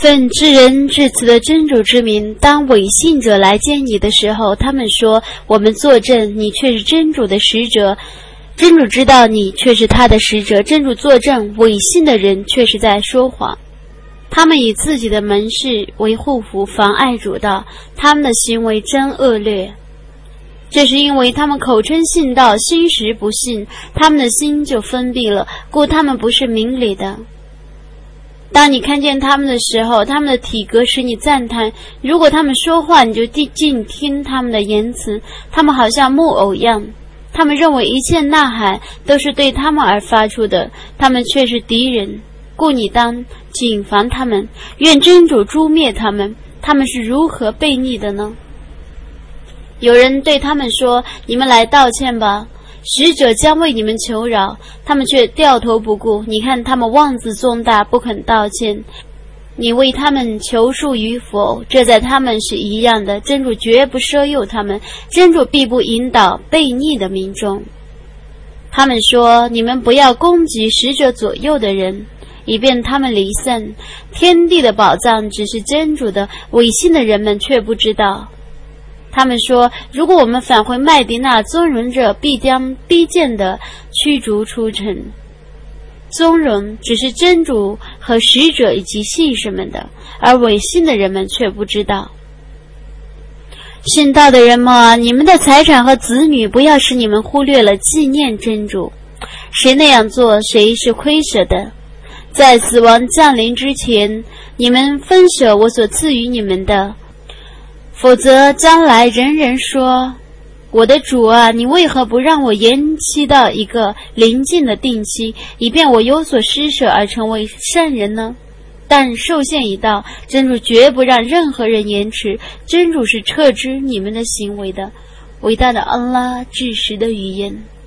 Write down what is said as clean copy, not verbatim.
奉至仁至慈的真主之名，当伪信者来见你的时候，他们说我们作证，你却是真主的使者。真主知道你却是他的使者，真主作证，伪信的人却是在说谎。他们以自己的门市为护符，妨碍主道，他们的行为真恶劣。这是因为他们口称信道，心实不信，他们的心就封闭了，故他们不是明理的。当你看见他们的时候，他们的体格使你赞叹，如果他们说话，你就静听他们的言辞，他们好像木偶一样。他们认为一切呐喊都是对他们而发出的，他们却是敌人，故你当谨防他们，愿真主诛灭他们，他们是如何悖逆的呢？有人对他们说，你们来道歉吧，使者将为你们求饶，他们却掉头不顾。你看他们妄自重大，不肯道歉，你为他们求恕与否，这在他们是一样的。真主绝不赦宥他们，真主必不引导悖逆的民众。他们说，你们不要攻击使者左右的人，以便他们离散。天地的宝藏只是真主的，违信的人们却不知道。他们说，如果我们返回麦迪那，尊荣者必将逼贱的驱逐出城。尊荣只是真主和使者以及信士们的，而违信的人们却不知道。信道的人们啊，你们的财产和子女不要使你们忽略了纪念真主，谁那样做，谁是亏舍的。在死亡降临之前，你们分舍我所赐予你们的，否则将来人人说，我的主啊，你为何不让我延期到一个临近的定期，以便我有所施舍而成为善人呢？但受限已到，真主绝不让任何人延迟，真主是撤知你们的行为的。伟大的安拉至实的语言。